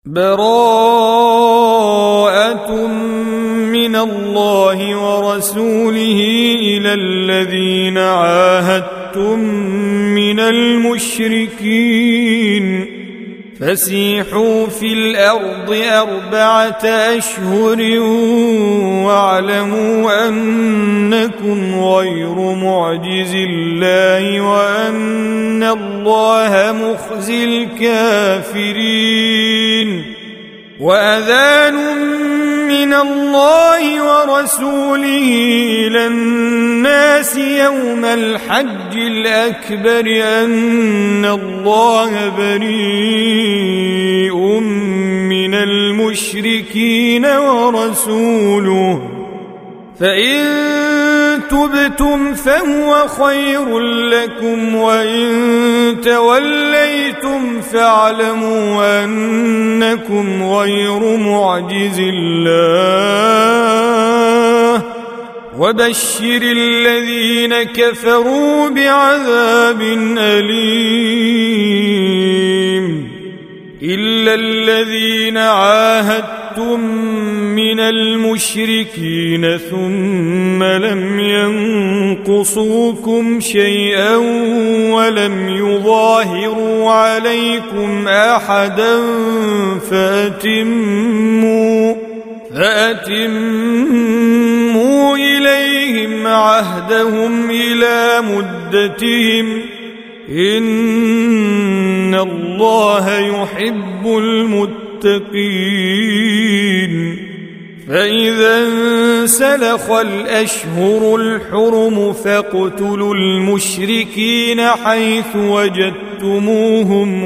براءة من الله ورسوله إلى الذين عاهدتم من المشركين فسيحوا في الأرض 4 أشهر واعلموا أنكم غير معجز الله وأن الله مخزي الكافرين. وأذان من الله ورسوله إلى الناس يوم الحج الأكبر أن الله بريء من المشركين ورسوله فإن تبتم فهو خير لكم وإن توليتم فاعلموا أنكم غير معجز الله وبشر الذين كفروا بعذاب أليم. إلا الذين عاهدتم من المشركين ثم لم ينقصوكم شيئا ولم يظاهروا عليكم أحدا فأتموا إليهم عهدهم إلى مدتهم إن الله يحب المتقين. فإذا انسلخ الأشهر الحرم فاقتلوا المشركين حيث وجدتموهم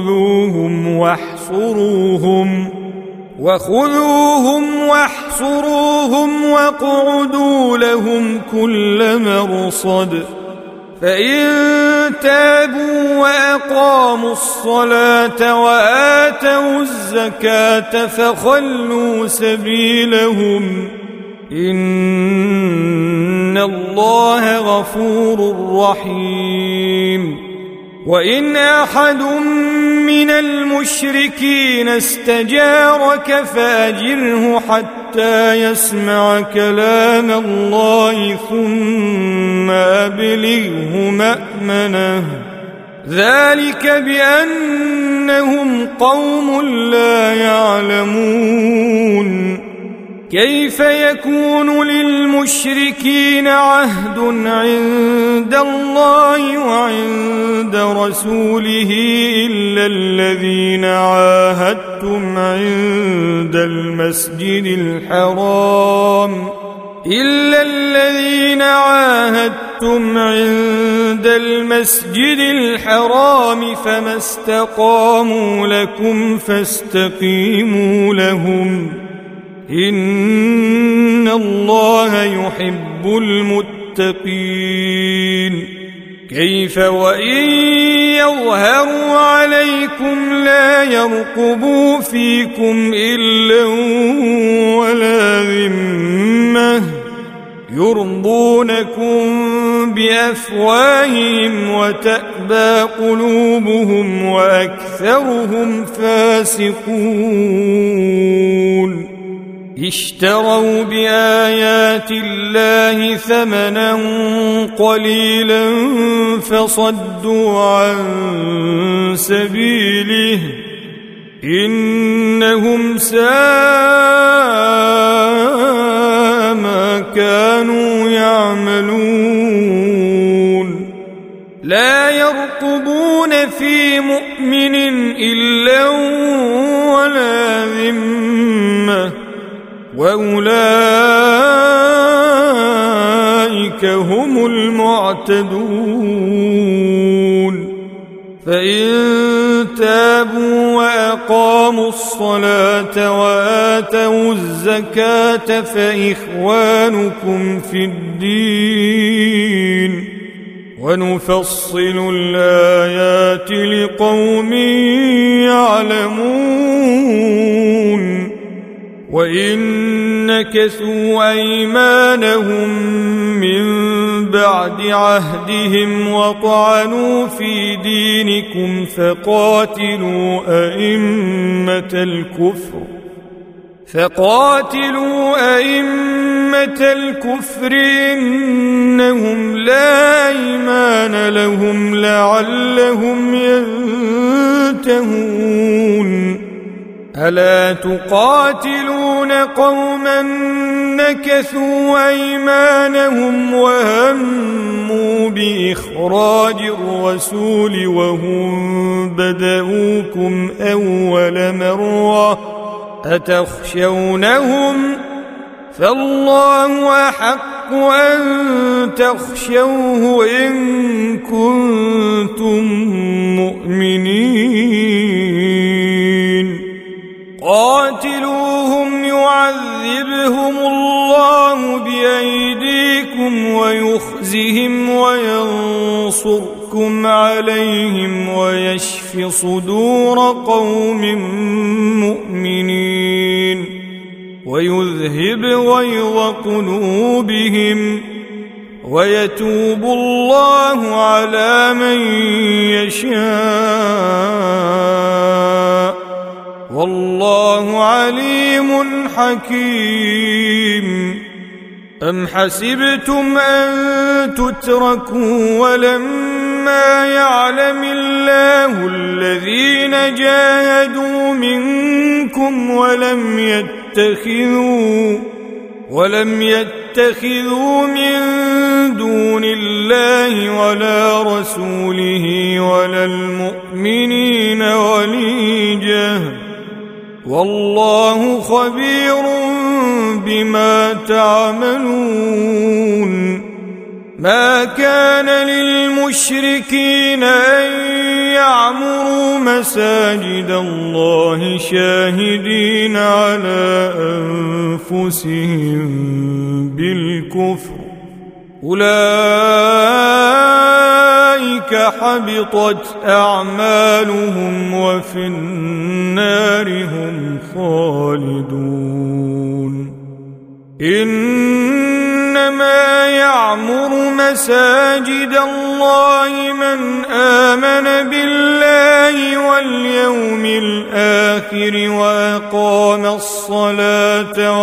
وخذوهم واحصروهم واقعدوا لهم كل مرصد. فإن تابوا وأقاموا الصلاة وآتوا الزكاة فخلوا سبيلهم إن الله غفور رحيم. وإن أحد من المشركين استجارك فأجره حتى يسمع كلام الله ثم أبلغه مأمنه ذلك بأنهم قوم لا يعلمون. كيف يكون للمشركين عهد عند الله وعند رسوله إلا الذين عاهدتم عند المسجد الحرام فما استقاموا لكم فاستقيموا لهم إن الله يحب المتقين. كيف وإن يظهروا عليكم لا يرقبوا فيكم إلا ولا ذمة يرضونكم بأفواههم وتأبى قلوبهم وأكثرهم فاسقون. اشتروا بآيات الله ثمنا قليلا فصدوا عن سبيله إنهم ساء ما كانوا يعملون. لا يرقبون في مؤمن إلا ولا ذمة وأولئك هم المعتدون. فإن تابوا وأقاموا الصلاة وآتوا الزكاة فإخوانكم في الدين ونفصل الآيات لقوم يعلمون. وإن نكثوا أيمانهم من بعد عهدهم وطعنوا في دينكم فقاتلوا أئمة الكفر إنهم لا أيمان لهم لعلهم ينتهون ألا تقاتلون قوما نكثوا أيمانهم وهموا بإخراج الرسول وهم بدؤوكم أول مرة أتخشونهم فالله أحق أن تخشوه إن كنتم مؤمنين قاتلوهم يعذبهم الله بأيديكم ويخزهم وينصركم عليهم ويشف صدور قوم مؤمنين ويذهب غيظ قلوبهم ويتوب الله على من يشاء والله عليم حكيم أم حسبتم أن تتركوا ولما يعلم الله الذين جاهدوا منكم ولم يتخذوا من دون الله ولا رسوله ولا المؤمنين وليجة والله خبير بما تعملون ما كان للمشركين أن يعمروا مساجد الله شاهدين على أنفسهم بالكفر أولئك حبطت أعمالهم وفي النار هم خالدون إنما يعمر مساجد الله من آمن بالله واليوم الآخر وأقام الصلاة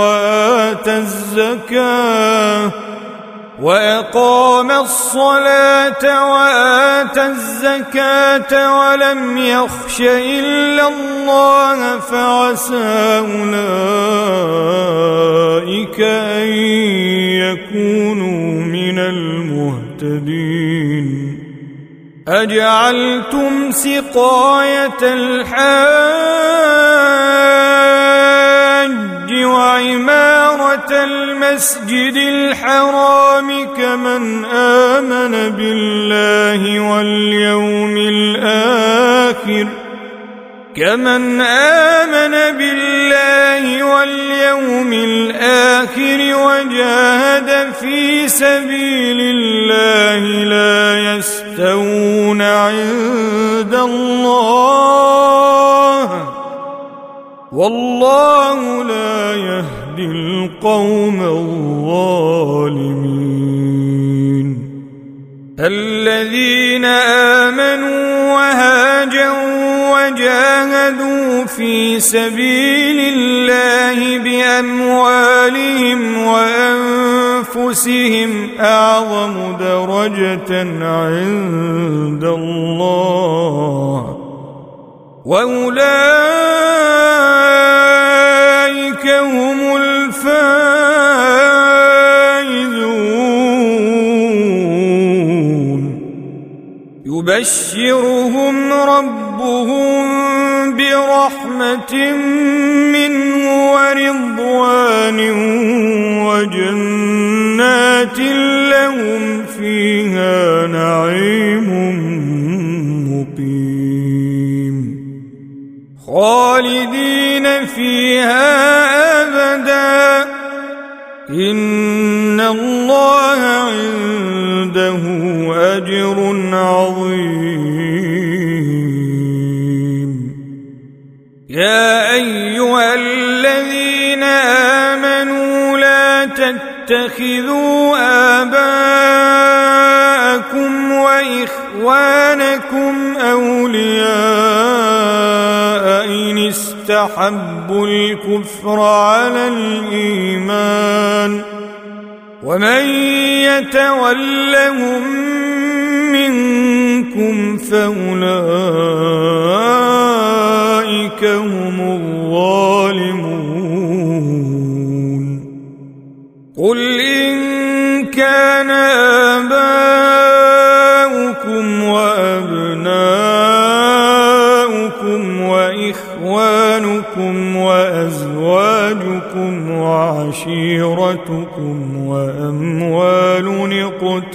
وآتى الزكاة ولم يخش إلا الله فعسى أولئك أن يكونوا من المهتدين أجعلتم سقاية الحاج وعمارة المسجد الحرام كمن آمن بالله واليوم الآخر وجاهد في سبيل الله لا يستوون عند الله والله لا يهدي القوم الظالمين الذين آمنوا وهاجروا وجاهدوا في سبيل الله بأموالهم وأنفسهم أعظم درجة عند الله وأولئك هم الفائزون يبشرهم ربهم برحمة منه ورضوان وجنات لهم فيها نعيم مقيم خالدين فيها أبدا إن الله عنده أجر عظيم يا أيها الذين آمنوا لا تتخذوا آباءكم أبناءكم وإخوانكم أولياء إن استحبوا الكفر على الإيمان ومن يتولهم منكم فأولئك هم الظالمون قل إن كان آباؤكم وأبناؤكم وإخوانكم وأزواجكم وعشيرتكم وأموال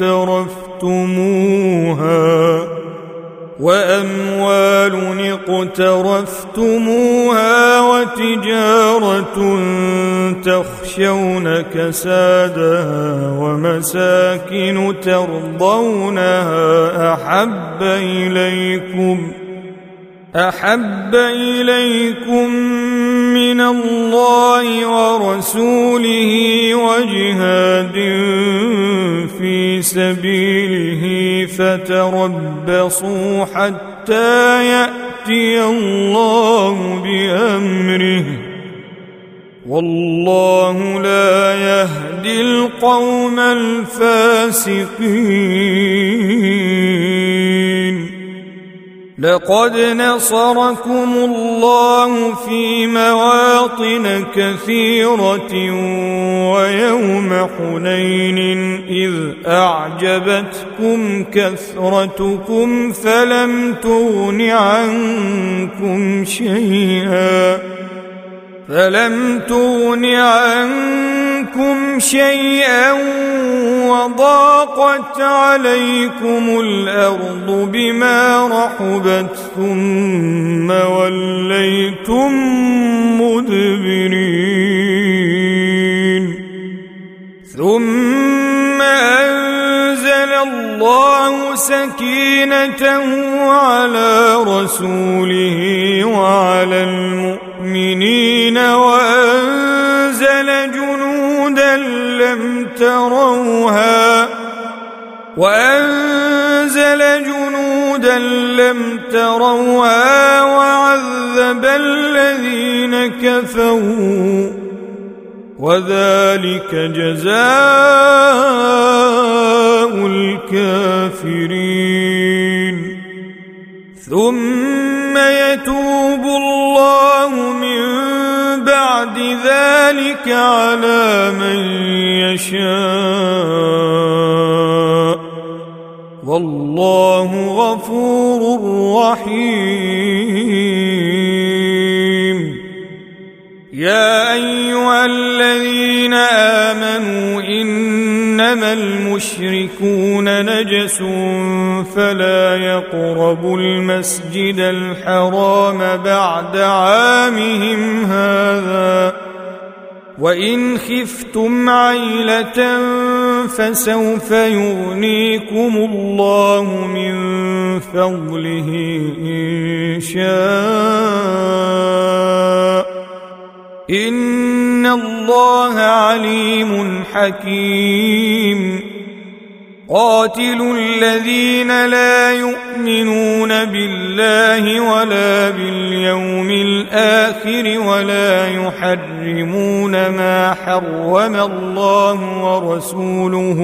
اقترفتموها وتجارة تخشون كسادها ومساكن ترضونها أحب إليكم من الله ورسوله وجهاد في سبيله فتربصوا حتى يأتي الله بأمره والله لا يهدي القوم الفاسقين لقد نصركم الله في مواطن كثيرة ويوم حنين إذ أعجبتكم كثرتكم فلم تغن عنكم شيئا وضاقت عليكم الأرض بما رحبت ثم وليتم مدبرين ثم أنزل الله سكينته على رسوله وعلى المؤمنين وأنزل جنودا لم تروها وعذب الذين كفروا وذلك جزاء الكافرين ثم يتوب الله من بعد ذلك على من يشاء والله غفور رحيم يا أيها الذين آمنوا إنما المشركون نجس فلا يقربوا المسجد الحرام بعد عامهم هذا وإن خفتم عيلة فسوف يغنيكم الله من فضله إن شاء إن الله عليم حكيم قاتلوا الذين لا يؤمنون بالله ولا باليوم الآخر ولا يحرمون ما حرم الله ورسوله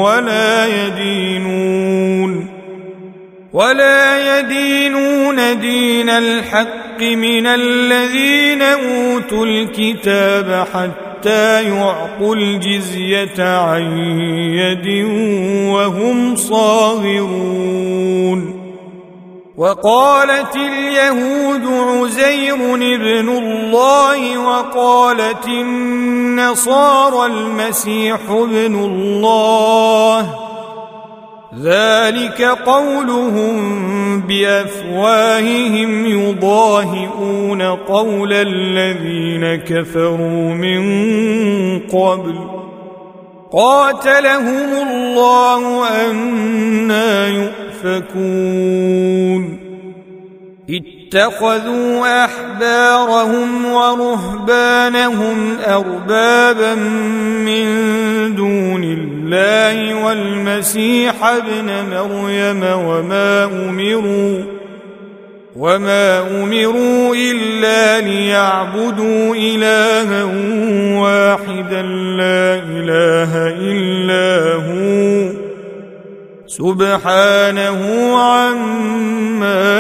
ولا يدينون دين الحق من الذين أوتوا الكتاب حتى يعطوا الجزية عن يد وهم صاغرون وقالت اليهود عزير ابن الله وقالت النصارى المسيح ابن الله ذلك قولهم بأفواههم يضاهئون قول الذين كفروا من قبل قاتلهم الله أنى يؤفكون اتخذوا أحبارهم ورهبانهم أربابا من دون الله والمسيح ابن مريم وما أمروا إلا ليعبدوا إلها واحدا لا إله إلا هو سبحانه عما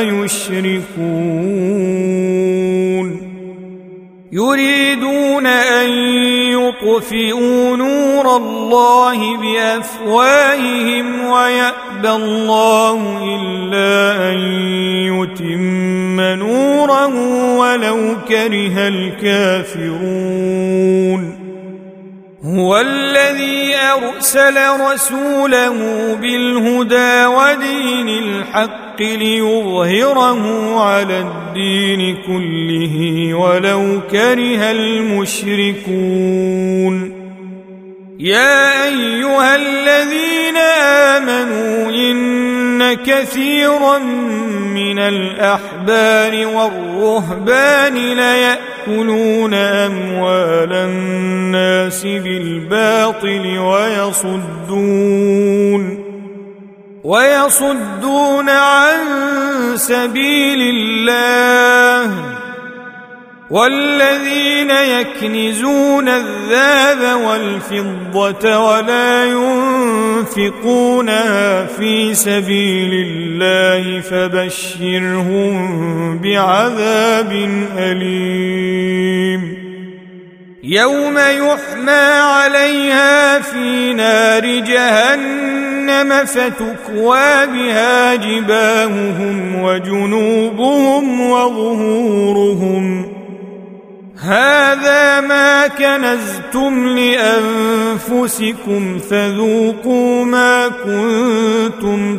يشركون يريدون أن يطفئوا نور الله بأفواههم ويأبى الله إلا أن يتم نوره ولو كره الكافرون هو الذي أرسل رسوله بالهدى ودين الحق ليظهره على الدين كله ولو كره المشركون يا أيها الذين آمنوا إن كثيرا من الأحبار والرهبان ليأكلون أموال الناس بالباطل ويصدون عن سبيل الله والذين يكنزون الذهب والفضة ولا ينفقونها في سبيل الله فبشرهم بعذاب أليم يوم يحمى عليها في نار جهنم فتكوى بها جباههم وجنوبهم وظهورهم هذا ما كنزتم لأنفسكم فذوقوا ما كنتم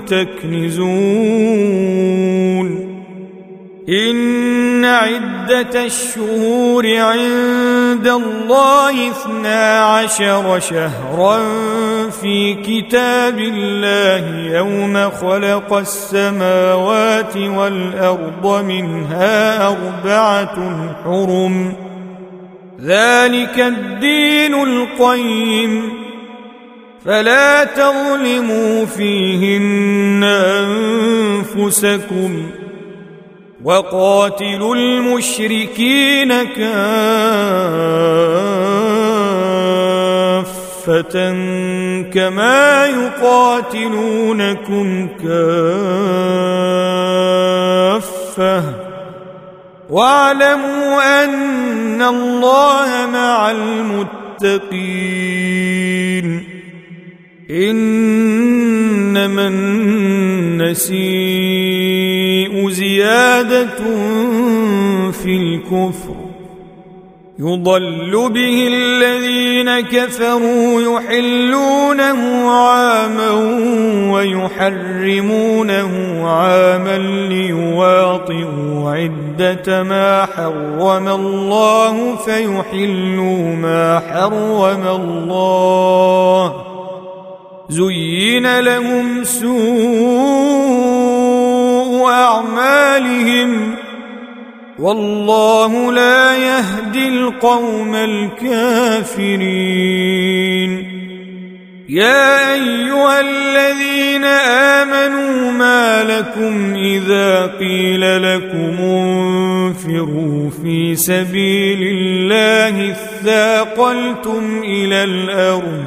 تكنزون إن عدة الشهور عند الله 12 شهرا في كتاب الله يوم خلق السماوات والأرض منها 4 حرم ذلك الدين القيم فلا تظلموا فيهن أنفسكم وقاتلوا المشركين كافة كما يقاتلونكم كافة واعلموا أن الله مع المتقين إنما النسيء زيادة في الكفر يضل به الذين كفروا يحلونه عاما ويحرمونه عاما ليواطئوا عدة ما حرم الله فيحلوا ما حرم الله زين لهم سوء أعمالهم والله لا يهدي القوم الكافرين يا أيها الذين آمنوا ما لكم إذا قيل لكم انفروا في سبيل الله اثاقلتم إلى الأرض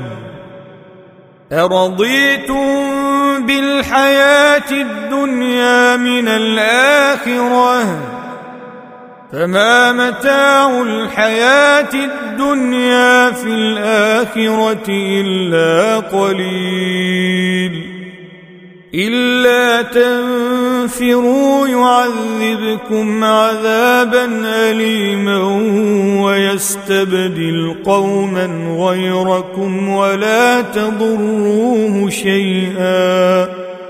أرضيتم بالحياة الدنيا من الآخرة فما متاع الحياة الدنيا في الآخرة إلا قليل إلا تنفروا يعذبكم عذابا أليما ويستبدل قوما غيركم ولا تضروه شيئا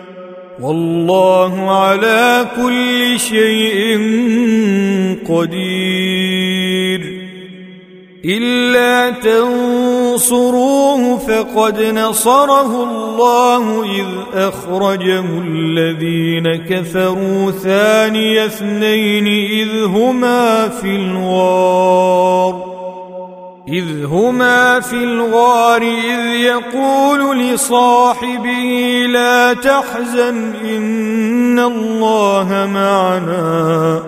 والله على كل شيء قدير إلا تنصروه فقد نصره الله إذ أخرجه الذين كفروا ثاني اثنين إذ هما في الغار إذ يقول لصاحبه لا تحزن إن الله معنا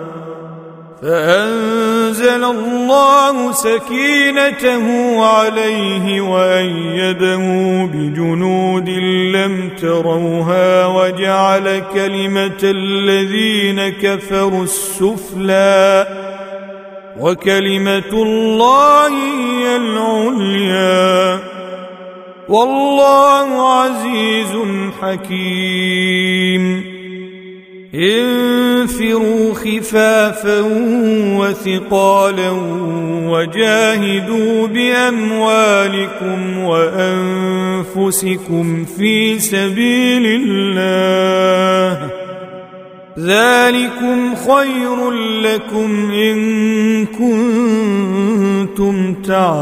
فأنزل الله سكينته عليه وأيده بجنود لم تروها وجعل كلمة الذين كفروا السفلى وكلمة الله هي العليا والله عزيز حكيم انفروا خفافا وثقالا وجاهدوا بأموالكم وأنفسكم في سبيل الله ذلكم خير لكم إن كنتم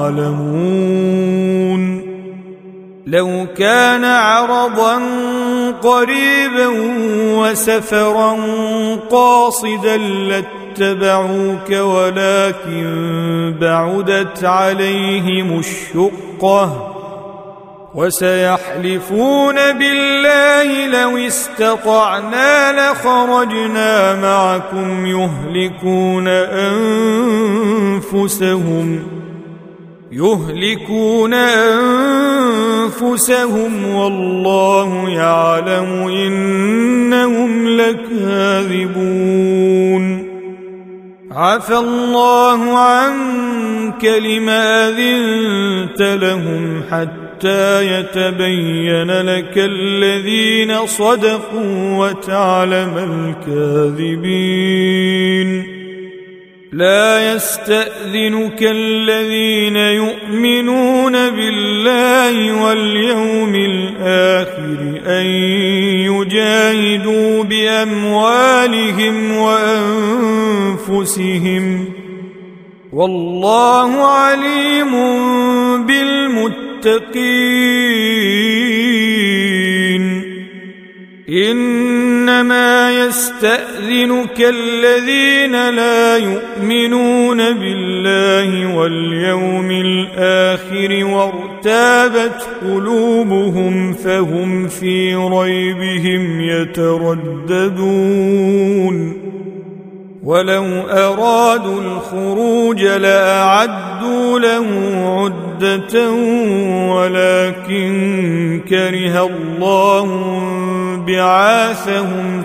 تعلمون لو كان عرضا قريبا وسفرا قاصدا لاتبعوك ولكن بعدت عليهم الشقة وسيحلفون بالله لو استطعنا لخرجنا معكم يهلكون أنفسهم والله يعلم إنهم لكاذبون عفى الله عنك لما أذنت لهم حتى يتبين لك الذين صدقوا وتعلم الكاذبين لا يستأذنك الذين يؤمنون بالله واليوم الآخر أن يجاهدوا بأموالهم وأنفسهم والله عليم بالمتقين إنما يستأذنك الذين لا يؤمنون بالله واليوم الآخر وارتابت قلوبهم فهم في ريبهم يترددون ولو أرادوا الخروج لأعدوا له عدة ولكن كره الله بعاثهم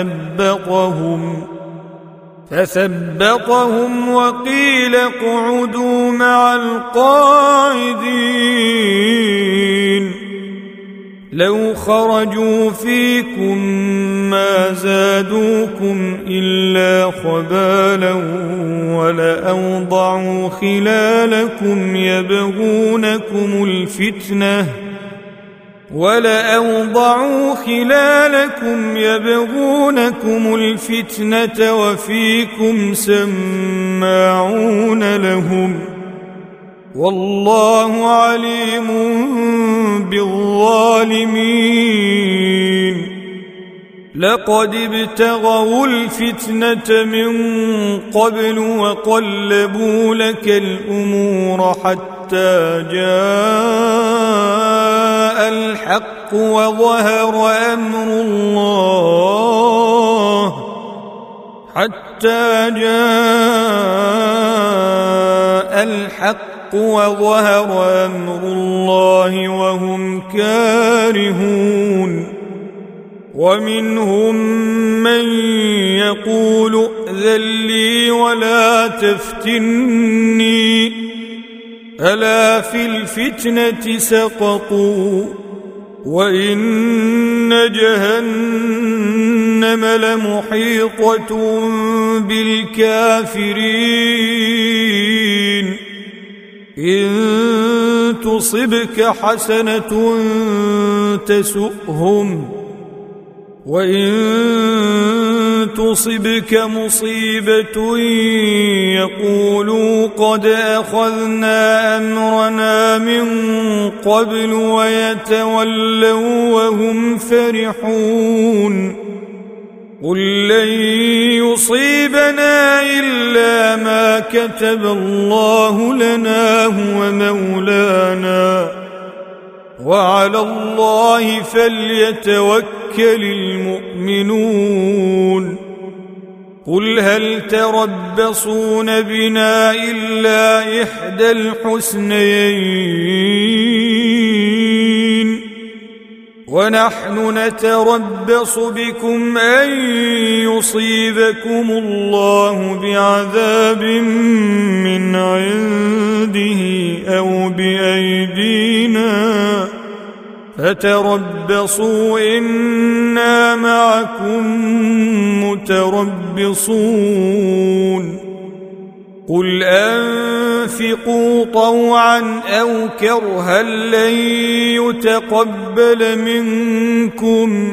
فثبطهم وقيل اقعدوا مع القاعدين لو خرجوا فيكم ما زادوكم إلا خبالا ولأوضعوا خلالكم يبغونكم الفتنة وفيكم سماعون لهم والله عليم بالظالمين لقد ابتغوا الفتنة من قبل وقلبوا لك الأمور حتى جاء الحق وظهر أمر الله وهم كارهون ومنهم من يقول ائذن لي ولا تفتني ألا في الفتنة سقطوا وإن جهنم لمحيطة بالكافرين إن تصبك حسنة تسؤهم وإن تصبك مصيبة يقولوا قد أخذنا أمرنا من قبل ويتولوا وهم فرحون قل لن يصيبنا إلا ما كتب الله لنا هو مولانا وعلى الله فليتوكل المؤمنون قل هل تربصون بنا إلا إحدى الحسنيين ونحن نتربص بكم أن يصيبكم الله بعذاب من عنده أو بأيدينا فتربصوا إنا معكم متربصون قل أنفقوا طوعا أو كرها لن يتقبل منكم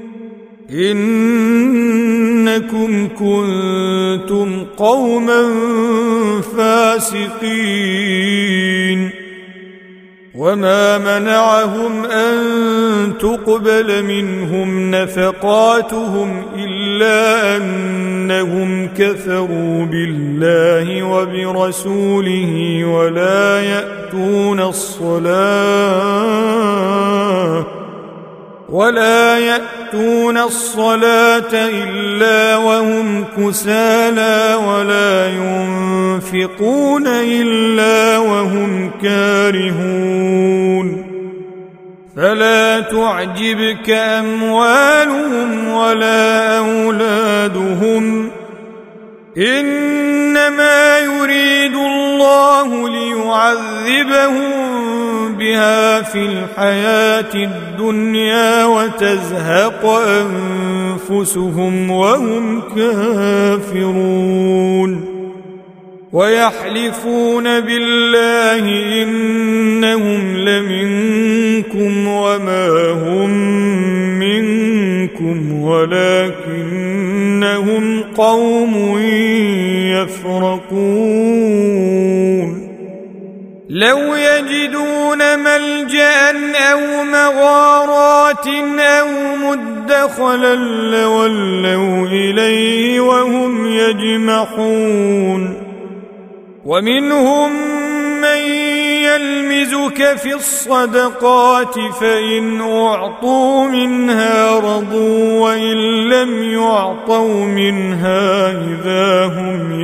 إنكم كنتم قوما فاسقين وما منعهم أن تقبل منهم نفقاتهم إلا أنهم كفروا بالله وبرسوله ولا يأتون الصلاة إلا وهم كسالى ولا ينفقون إلا وهم كارهون فلا تعجبك أموالهم ولا أولادهم إنما يريد الله ليعذبهم بها في الحياة الدنيا وتزهق أنفسهم وهم كافرون ويحلفون بالله إنهم لمنكم وما هم منكم ولكنهم قوم يفرقون لو يجدون ملجأ أو مغارات أو مدخلا لولوا إليه وهم يجمحون ومنهم من يلمزك في الصدقات فإن أعطوا منها رضوا وإن لم يعطوا منها إذا هم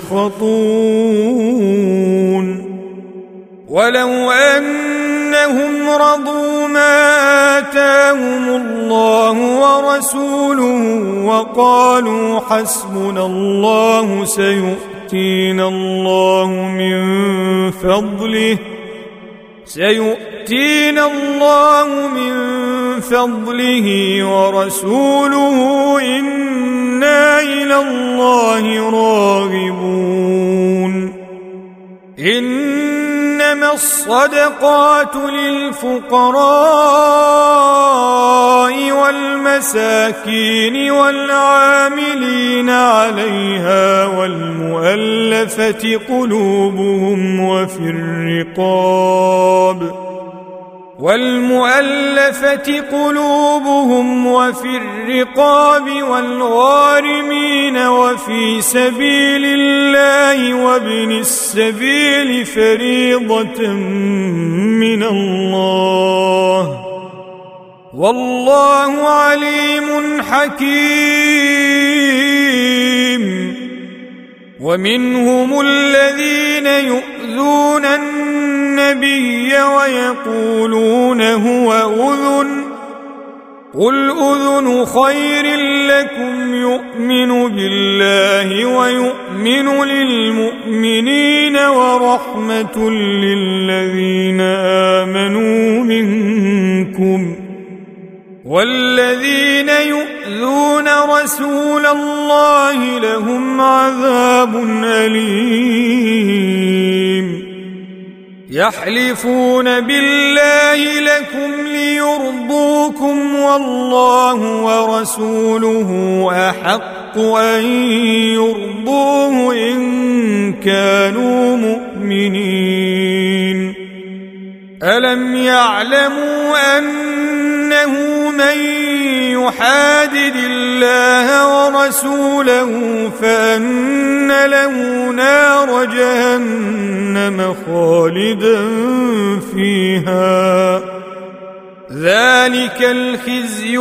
يسخطون ولو أنهم رضوا ما آتاهم الله ورسوله وقالوا حسبنا الله سيؤتينا الله من فضله ورسوله إنا إلى الله راغبون إنما الصدقات للفقراء والمساكين والعاملين عليها والمؤلفة قلوبهم وفي الرقاب والغارمين وفي سبيل الله وابن السبيل فريضة من الله والله عليم حكيم ومنهم الذين يؤذون النبي ويقولون هو أذن قل أذن خير لكم يؤمن بالله ويؤمن للمؤمنين ورحمة للذين آمنوا منكم والذين يؤذون رسول الله لهم عذاب أليم يحلفون بالله لكم ليرضوكم والله ورسوله أحق أحق أن يرضوه إن كانوا مؤمنين. ألم يعلموا أنه من يحادد الله ورسوله فأن له نار جهنم خالدا فيها، ذلك الخزي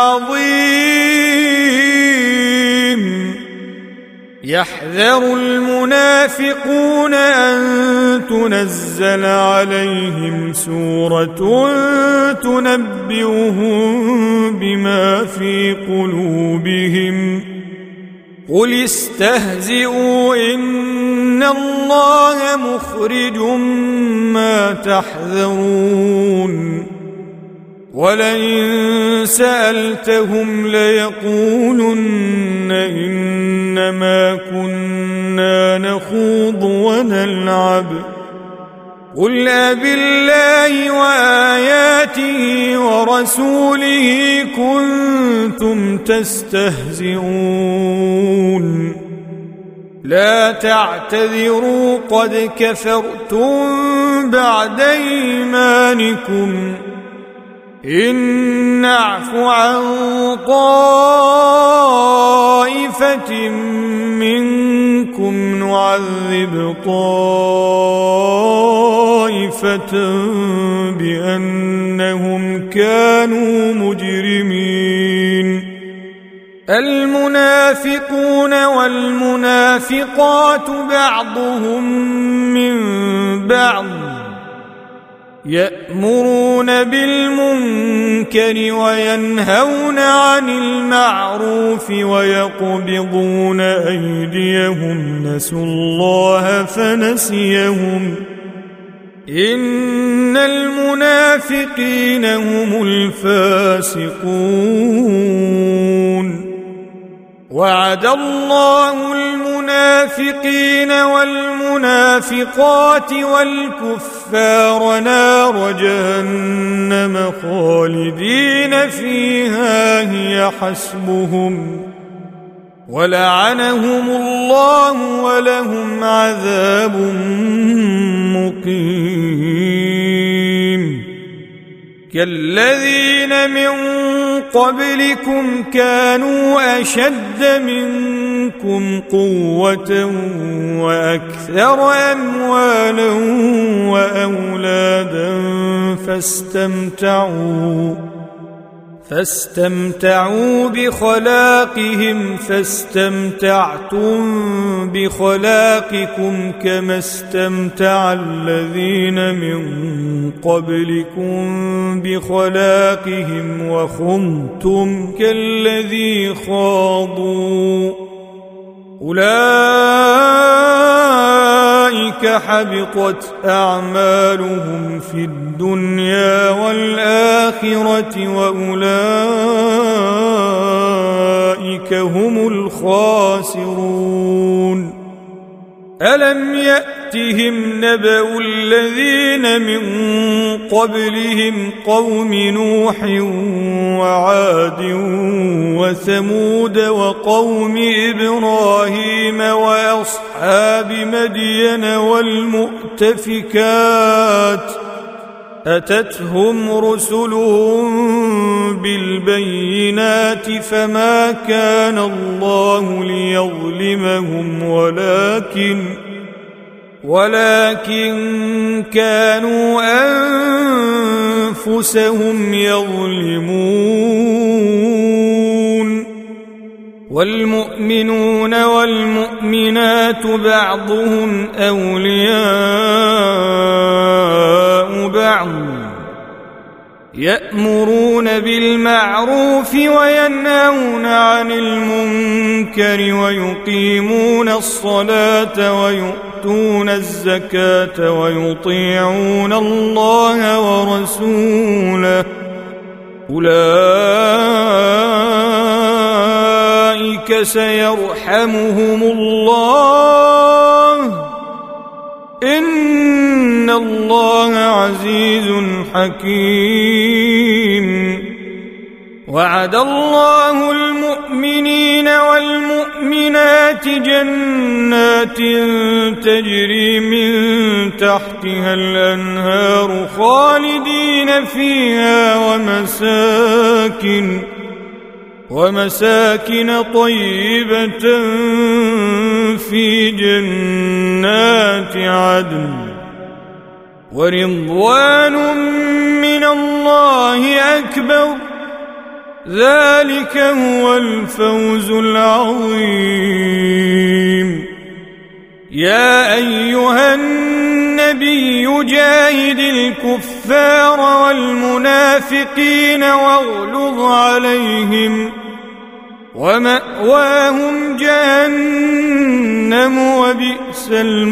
العظيم. يحذر المنافقون أن تنزل عليهم سورة تنبئهم بما في قلوبهم، قل استهزئوا إن الله مخرج ما تحذرون. ولئن سألتهم ليقولن إنما كنا نخوض ونلعب، قل أبالله وآياته ورسوله كنتم تستهزئون؟ لا تعتذروا قد كفرتم بعد إيمانكم، إن نعف عن طائفة منكم نعذب طائفة بأنهم كانوا مجرمين. المنافقون والمنافقات بعضهم من بعض، يأمرون بالمنكر وينهون عن المعروف ويقبضون أيديهم، نسوا الله فنسيهم، إن المنافقين هم الفاسقون. وعد الله المنافقين والمنافقات والكفار نار جهنم خالدين فيها هي حسبهم، ولعنهم الله ولهم عذاب مقيم. كالذين من قبلكم كانوا أشد منكم قوة وأكثر أموالا وأولادا فاستمتعوا بخلاقهم فاستمتعتم بخلاقكم كما استمتع الذين من قبلكم بخلاقهم وخضتم كالذي خاضوا، أولئك حبطت أعمالهم في الدنيا والآخرة وأولئك هم الخاسرون. ألم يأتهم نبأ الذين من قبلهم قوم نوح وعاد وثمود وقوم إبراهيم وأصحاب مدين والمؤتفكات، أتتهم رسلهم بالبينات فما كان الله ليظلمهم ولكن كانوا أنفسهم يظلمون. والمؤمنون والمؤمنات بعضهم أولياء بعض، يأمرون بالمعروف وينهون عن المنكر ويقيمون الصلاة ويؤتون الزكاة ويطيعون الله ورسوله، أولئك سيرحمهم الله، إن الله عزيز حكيم. وعد الله المؤمنين والمؤمنات المؤمنات جنات تجري من تحتها الأنهار خالدين فيها ومساكن طيبة في جنات عدن ورضوان من الله أكبر ذلك هو الفوز العظيم. يا أيها النبي جاهد الكفار والمنافقين واغلظ عليهم ومأواهم جهنم وبئس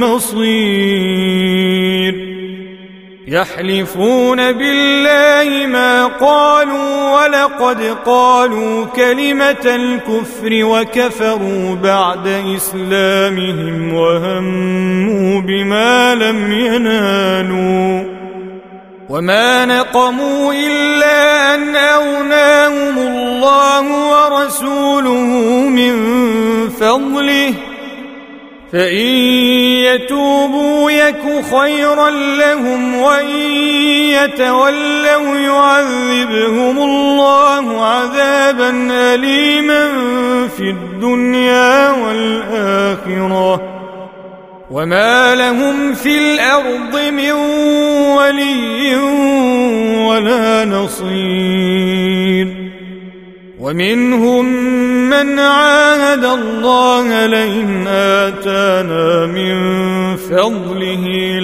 المصير. يحلفون بالله ما قالوا ولقد قالوا كلمة الكفر وكفروا بعد إسلامهم وهموا بما لم ينالوا وما نقموا إلا أن أغناهم الله ورسوله من فضله فإن يتوبوا يك خيرا لهم وإن يتولوا يعذبهم الله عذابا أليما في الدنيا والآخرة وما لهم في الأرض من ولي ولا نصير. ومنهم من عاهد الله لئن آتانا من فضله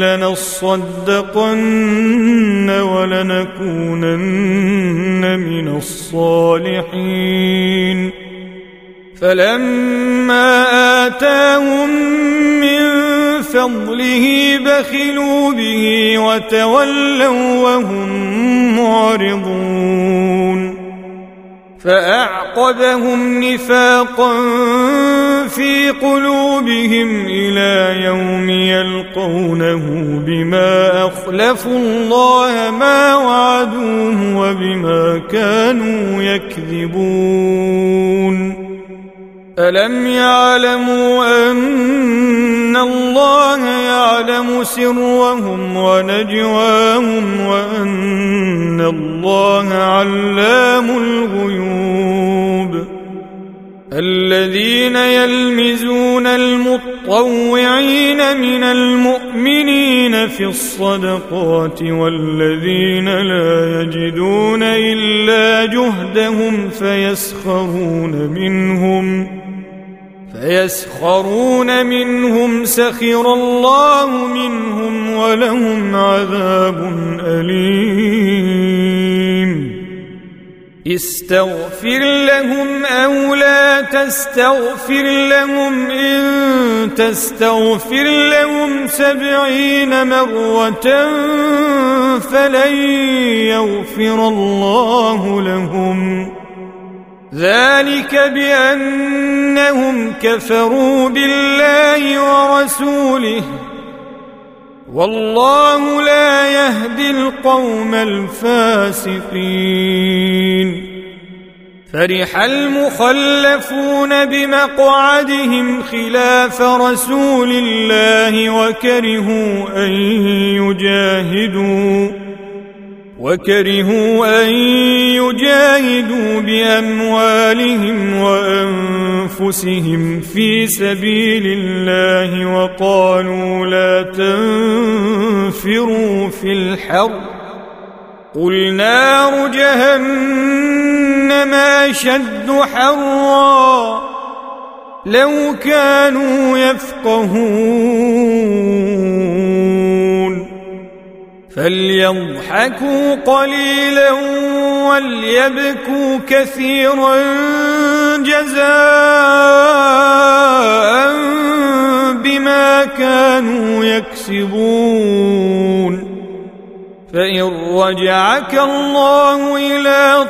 لنصدقن ولنكونن من الصالحين فلما آتاهم من فضله بخلوا به وتولوا وهم معرضون. فأعقبهم نفاقا في قلوبهم إلى يوم يلقونه بما أخلفوا الله ما وعدوه وبما كانوا يكذبون. ألم يعلموا أن الله يعلم سرهم ونجواهم وأن الله علام الغيوب. الذين يلمزون المطوعين من المؤمنين في الصدقات والذين لا يجدون إلا جهدهم فيسخرون منهم سخر الله منهم ولهم عذاب أليم. استغفر لهم أو لا تستغفر لهم إن تستغفر لهم 70 مرة فلن يغفر الله لهم ذلك بأنهم كفروا بالله ورسوله والله لا يهدي القوم الفاسقين. فرح المخلفون بمقعدهم خلاف رسول الله وكرهوا أن يجاهدوا بأموالهم وأنفسهم في سبيل الله وقالوا لا تنفروا في الحر قل نار جهنم أشد حرا لو كانوا يفقهون. فليضحكوا قليلا وليبكوا كثيرا جزاء بما كانوا يكسبون. فإن رجعك الله إلى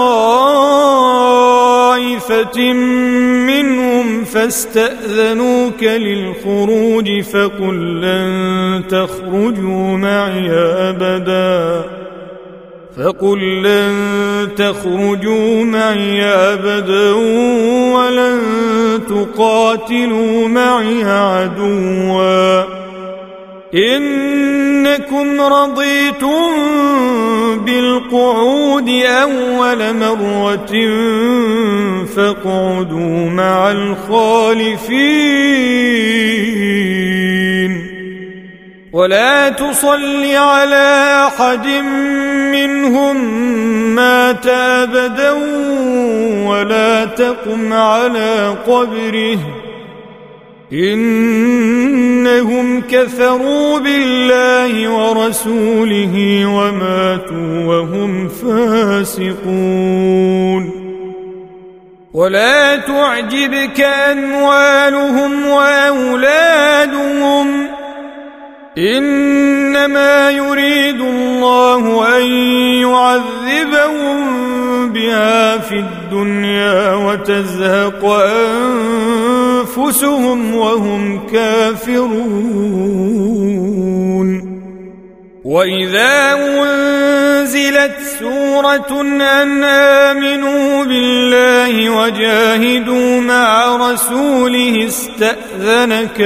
طائفة منهم فاستأذنوك للخروج فقل لن تخرجوا معي أبدا فقل لن تخرجوا معي أبدا ولن تقاتلوا معي عدوا إنكم رضيتم بالقعود أول مرة فاقعدوا مع الخالفين ولا تصل على أحد منهم مات أبدا ولا تقم على قبره إنهم كفروا بالله ورسوله وماتوا وهم فاسقون ولا تعجبك أموالهم وأولادهم إنما يريد الله أن يعذبهم بها في الدنيا وتزهق أنفسهم وهم كافرون وإذا أنزلت سورة أن آمنوا بالله وجاهدوا مع رسوله استأذنك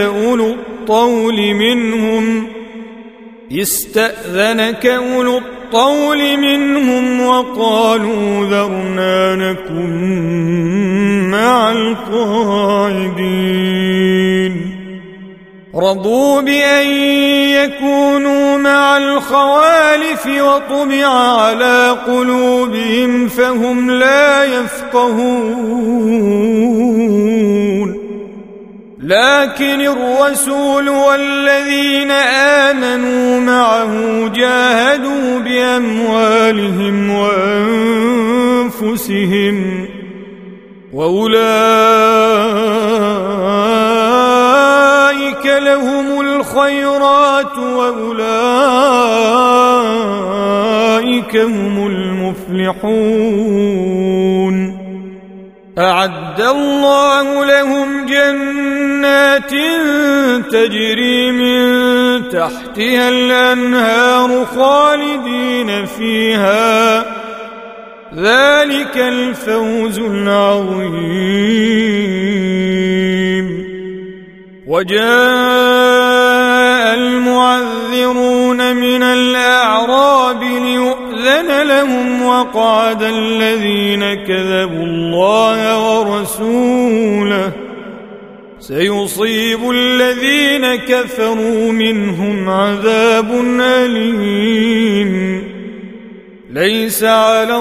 أولو الطول منهم وقالوا ذرنا نكن مع القاعدين رضوا بأن يكونوا مع الخوالف وطبع على قلوبهم فهم لا يفقهون لكن الرسول والذين آمنوا معه جاهدوا بأموالهم وأنفسهم وأولئك لهم الخيرات وأولئك هم المفلحون أعد الله لهم جنات تجري من تحتها الأنهار خالدين فيها ذلك الفوز العظيم وجاء المعذرون من الأعراب ليؤذن لهم وقعد الذين كذبوا الله ورسوله سيصيب الذين كفروا منهم عذاب أليم ليس على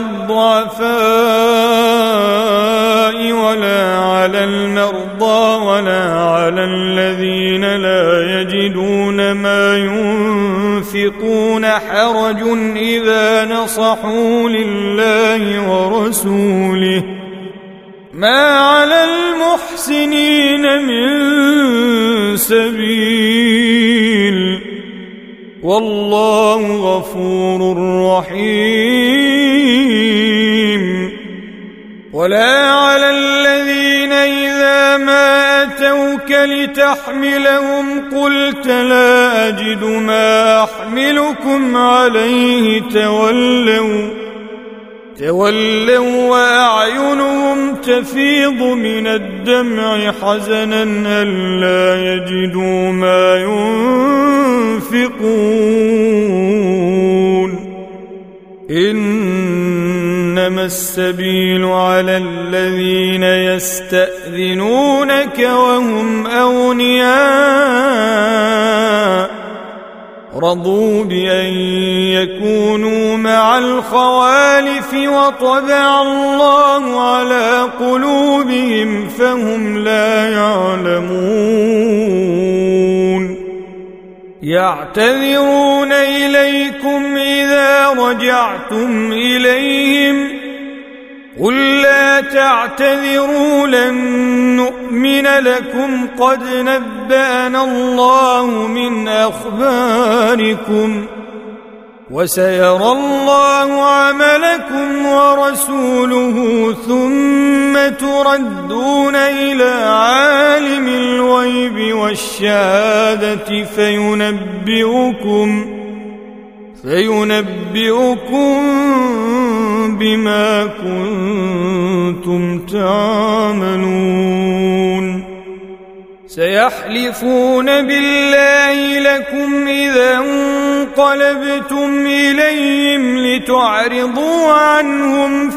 الضعفاء ولا على المرضى ولا على الذين لا يجدون ما ينفقون حرج إذا نصحوا لله ورسوله ما على المحسنين من سبيل والله غفور رحيم ولا على الذين إذا ما أتوك لتحملهم قلت لا أجد ما أحملكم عليه تولوا وأعينهم تفيض من الدمع حزنا ألا يجدوا ما ينفقون إنما السبيل على الذين يستأذنونك وهم أغنياء رضوا بأن يكونوا مع الخوالف وطبع الله على قلوبهم فهم لا يعلمون يعتذرون إليكم إذا رجعتم إليهم قل لا تعتذروا لن نؤمن لكم قد نبأنا الله من أخباركم وسيرى الله عملكم ورسوله ثم تردون إلى عالم الغيب والشهادة فينبئكم بما كنتم تعملون سيحلفون بالله لكم إذا انقلبتم إليهم لتعرضوا عنهم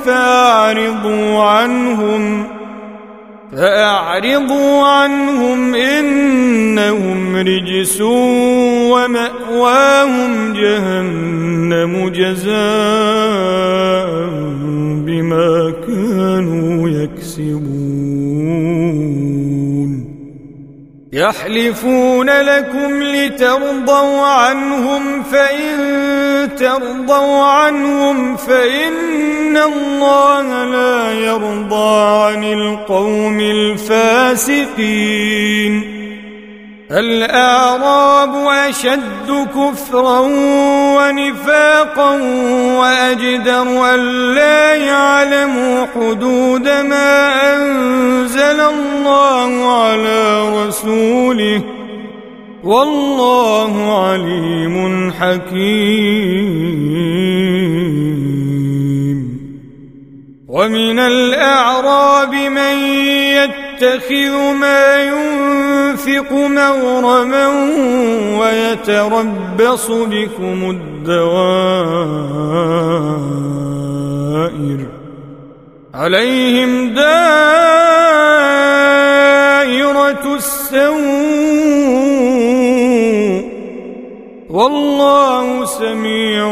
فأعرضوا عنهم إنهم رجس ومأواهم جهنم جزاء بما كانوا يكسبون يحلفون لكم لترضوا عنهم فإن ترضوا عنهم فإن الله لا يرضى عن القوم الفاسقين الأعراب أشد كفرا ونفاقا وأجدر ألا يعلموا حدود ما أنزل الله على رسوله والله عليم حكيم ومن الأعراب من يتخذ ما ينفق مغرما ويتربص بكم الدوائر عليهم دائرة السوء والله سميع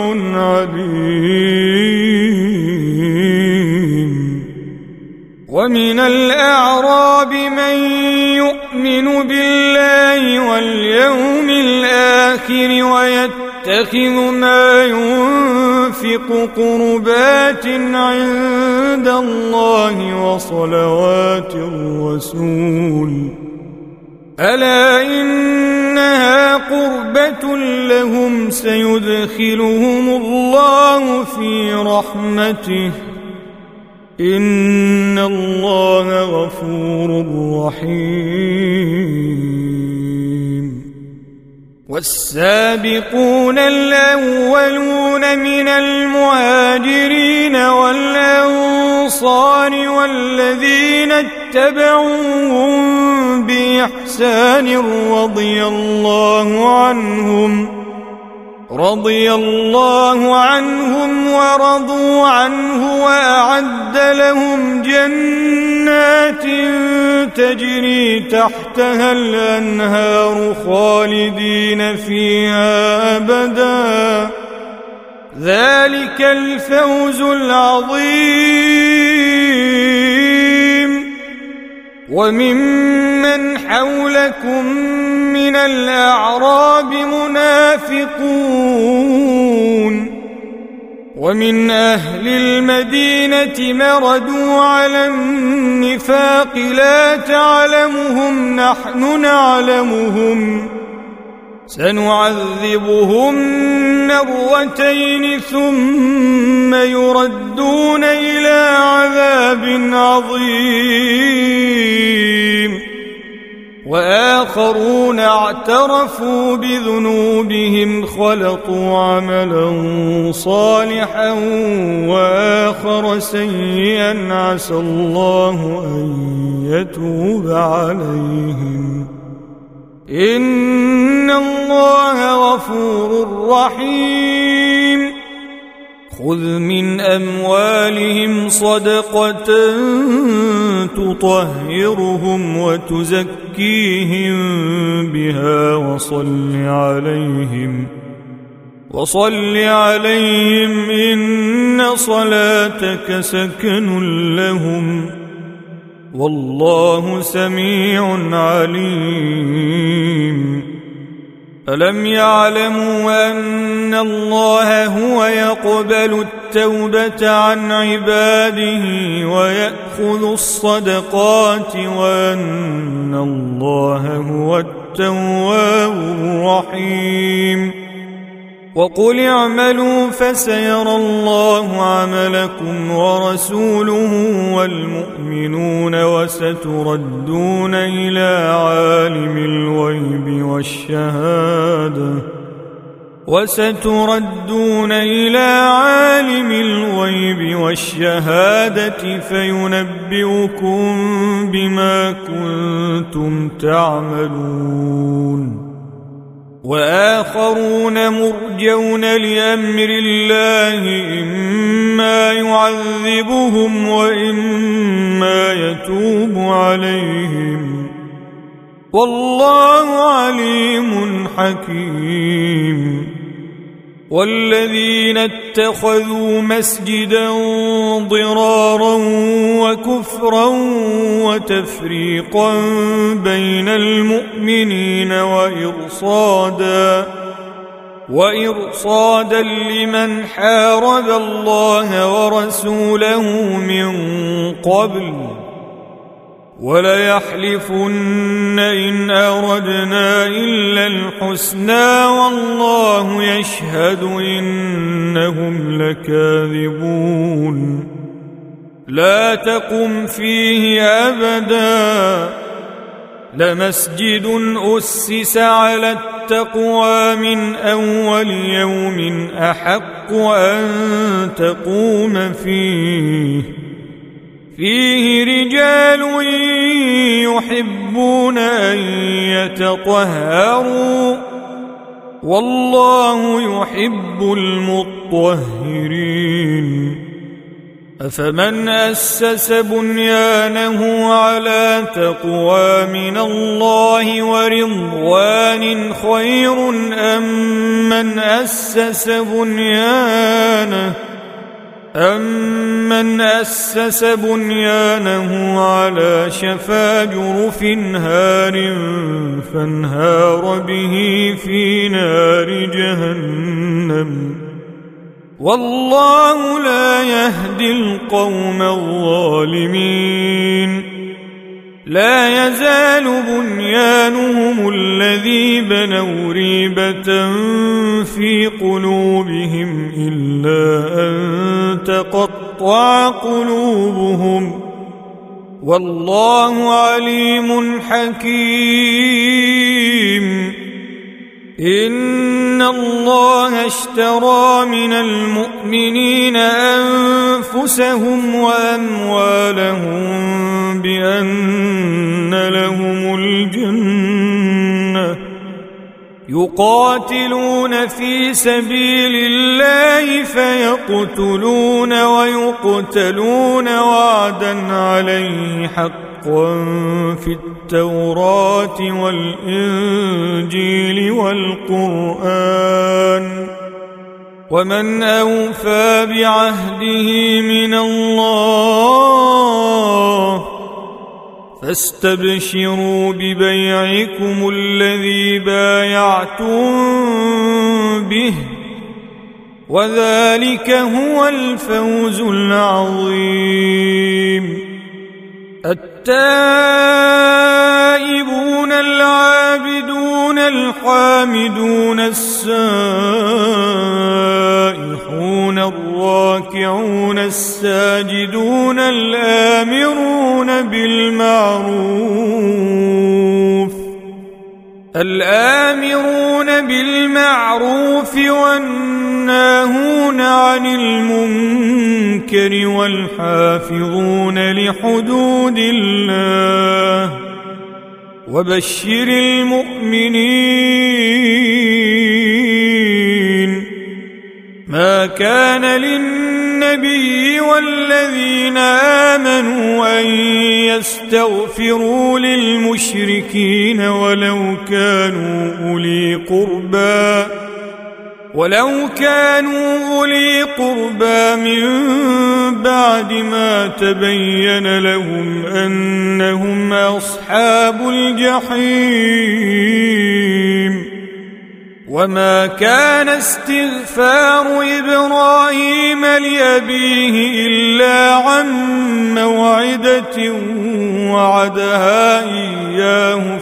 عليم ومن الأعراب من يؤمن بالله واليوم الآخر ويتخذ ما ينفق قربات عند الله وصلوات الرسول ألا إنها قربة لهم سيدخلهم الله في رحمته إن الله غفور رحيم والسابقون الأولون من المهاجرين والأنصار والذين اتبعوهم بإحسان رضي الله عنهم ورضوا عنه وأعد لهم جنات تجري تحتها الأنهار خالدين فيها أبدا ذلك الفوز العظيم وممن حولكم من الأعراب منافقون ومن أهل المدينة مردوا على النفاق لا تعلمهم نحن نعلمهم سنعذبهم مرتين ثم يردون إلى عذاب عظيم وآخرون اعترفوا بذنوبهم خلطوا عملا صالحا وآخر سيئا عسى الله أن يتوب عليهم إن الله غفور رحيم خذ من أموالهم صدقة تطهرهم وتزكيهم بها وصل عليهم إن صلاتك سكن لهم والله سميع عليم ألم يعلموا أن الله هو يقبل التوبة عن عباده ويأخذ الصدقات وأن الله هو التواب الرحيم وقل اعملوا فسيرى الله عملكم ورسوله والمؤمنون وستردون إلى عالم الغيب والشهادة وستردون إلى عالم الغيب والشهادة فينبئكم بما كنتم تعملون. وآخرون مرجون لأمر الله إما يعذبهم وإما يتوب عليهم والله عليم حكيم. والذين اتخذوا مسجدا ضرارا وكفرا وتفريقا بين المؤمنين وإرصادا لمن حارب الله ورسوله من قبل وليحلفن إن أردنا إلا الحسنى والله يشهد إنهم لكاذبون. لا تقم فيه أبدا لمسجد أسس على التقوى من أول يوم أحق أن تقوم فيه رجال يحبون أن يتطهروا والله يحب المطهرين. أفمن أسس بنيانه على تقوى من الله ورضوان خير أم من أسس بنيانه على شفا جرف هار فانهار به في نار جهنم والله لا يهدي القوم الظالمين. لا يزال بنيانهم الذي بنوا ريبة في قلوبهم إلا أن تقطع قلوبهم والله عليم حكيم. إن الله اشترى من المؤمنين أنفسهم وأموالهم بأن لهم الجنة يقاتلون في سبيل الله فيقتلون ويقتلون وعدا عليه حقا في التوراة والإنجيل والقرآن ومن أوفى بعهده من الله فاستبشروا ببيعكم الذي بايعتم به وذلك هو الفوز العظيم. التائبون العابدون الحامدون السائحون الراكعون الساجدون الآمرون بالمعروف والناهون عن المنكر والحافظون لحدود الله وبشر المؤمنين. ما كان للنبي والذين آمنوا أن يستغفروا للمشركين ولو كانوا أولي قربى من بعد ما تبين لهم أنهم أصحاب الجحيم. وما كان استغفار إبراهيم لأبيه إلا عن موعدة وعدها إياه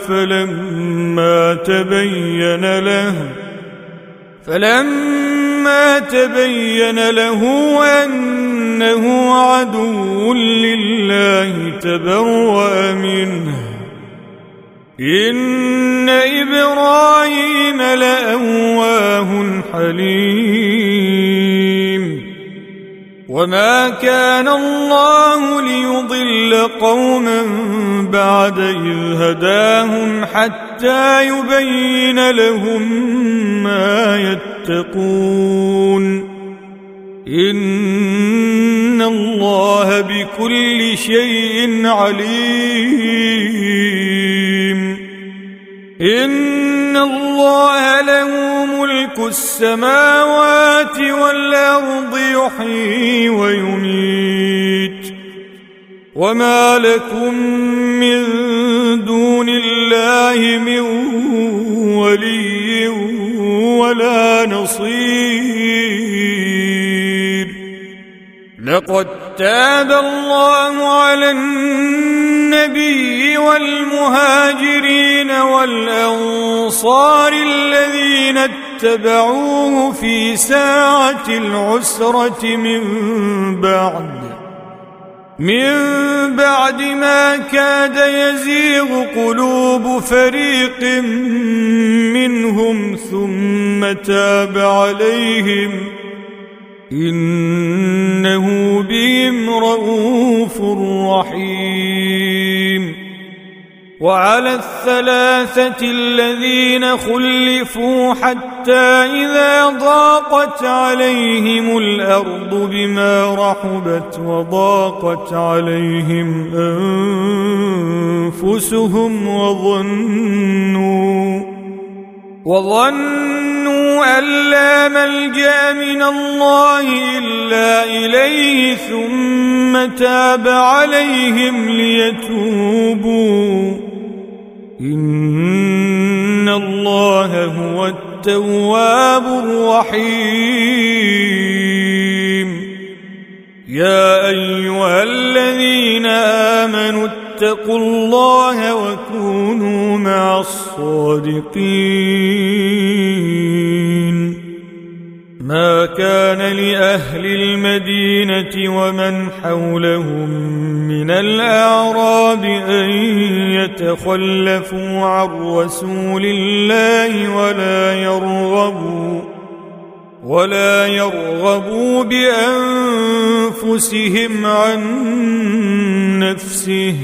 فلما تبين له أنه عدو لله تبرأ منه. إن إبراهيم لأواه حليم. وما كان الله ليضل قوما بعد إذ هداهم حتى يبين لهم ما يتقون إن الله بكل شيء عليم. إن الله له ملك السماوات والأرض يحيي ويميت وما لكم من دون الله من ولي ولا نصير. لقد تاب الله على النبي والمهاجرين والأنصار الذين اتبعوه في ساعة العسرة من بعد ما كاد يزيغ قلوب فريق منهم ثم تاب عليهم إنه بهم رؤوف رحيم. وعلى الثلاثة الذين خلفوا حتى إذا ضاقت عليهم الأرض بما رحبت وضاقت عليهم أنفسهم وظنوا أن لا ملجأ من الله إلا إليه ثم تاب عليهم ليتوبوا إن الله هو التواب الرحيم. يا أيها الذين آمنوا اتقوا الله وكونوا مع الصادقين. ما كان لأهل المدينة ومن حولهم من الأعراب أن يتخلفوا عن رسول الله ولا يرغبوا بأنفسهم عن نفسه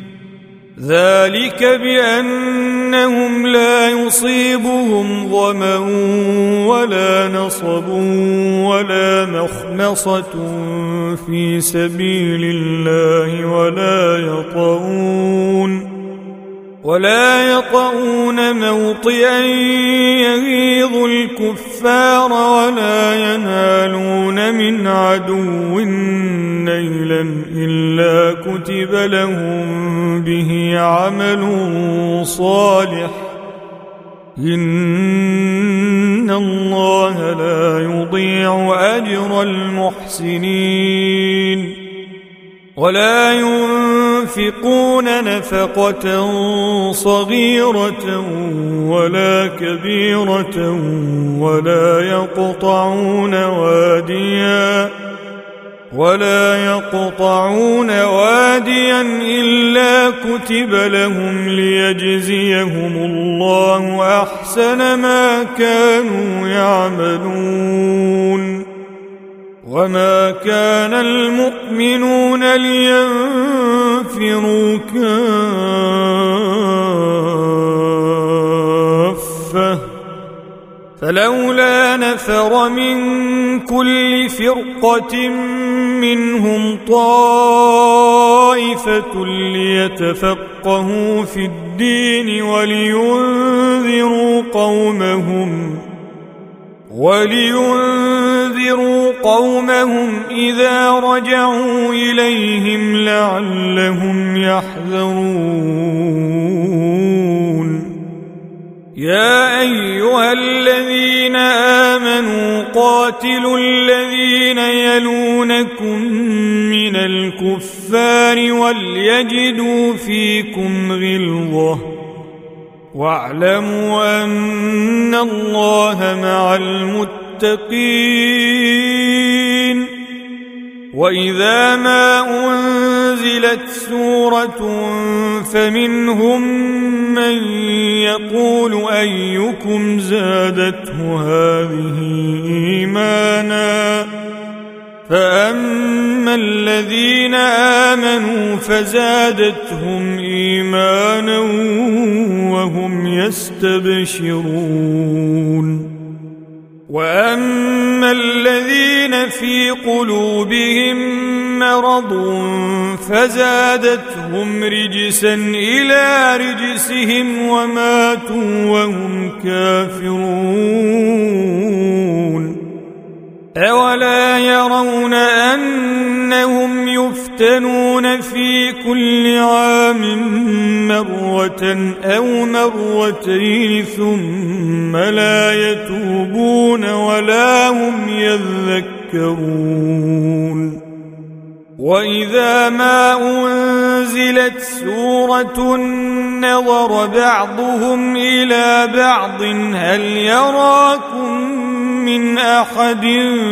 ذلك بأنهم لا يصيبهم ظمأ ولا نصب ولا مخمصة في سبيل الله ولا يطؤون موطئا يغيظ الكفار ولا ينالون من عدو نيلا إلا كتب لهم به عمل صالح إن الله لا يضيع أجر المحسنين. ولا ينفقون نفقة صغيرة ولا كبيرة ولا يقطعون واديا إلا كتب لهم ليجزيهم الله أحسن ما كانوا يعملون. وما كان المؤمنون لينفروا كافة فلولا نفر من كل فرقة منهم طائفة ليتفقهوا في الدين ولينذروا قومهم إذا رجعوا إليهم لعلهم يحذرون. يا أيها الذين آمنوا قاتلوا الذين يلونكم من الكفار وليجدوا فيكم غلظة واعلموا أن الله مع المتقين وإذا ما أنزلت سورة فمنهم من يقول أيكم زادته هذه إيمانا فأما الذين آمنوا فزادتهم إيمانا وهم يستبشرون وأما الذين في قلوبهم مرض فزادتهم رجسا إلى رجسهم وماتوا وهم كافرون أولا يرون أنهم يفتنون في كل عام مرة أو مرتين ثم لا يتوبون ولا هم يذكرون وإذا ما أنزلت سورة نظر بعضهم إلى بعض هل يراكم من أحد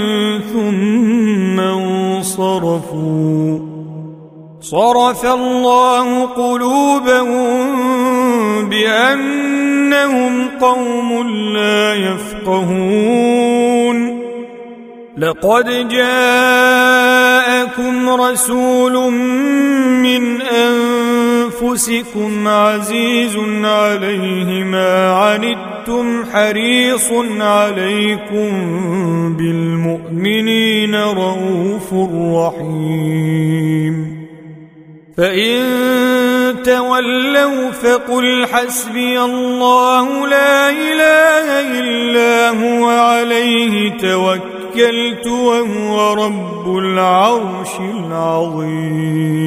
ثم انصرفوا صرف الله قلوبهم بأنهم قوم لا يفقهون لقد جاءكم رسول من أنفسكم عزيز عليه ما عنتم حريص عليكم بالمؤمنين رؤوف رحيم فإن تولوا فقل حسبي الله لا إله إلا هو عليه توكلت وهو رب العرش العظيم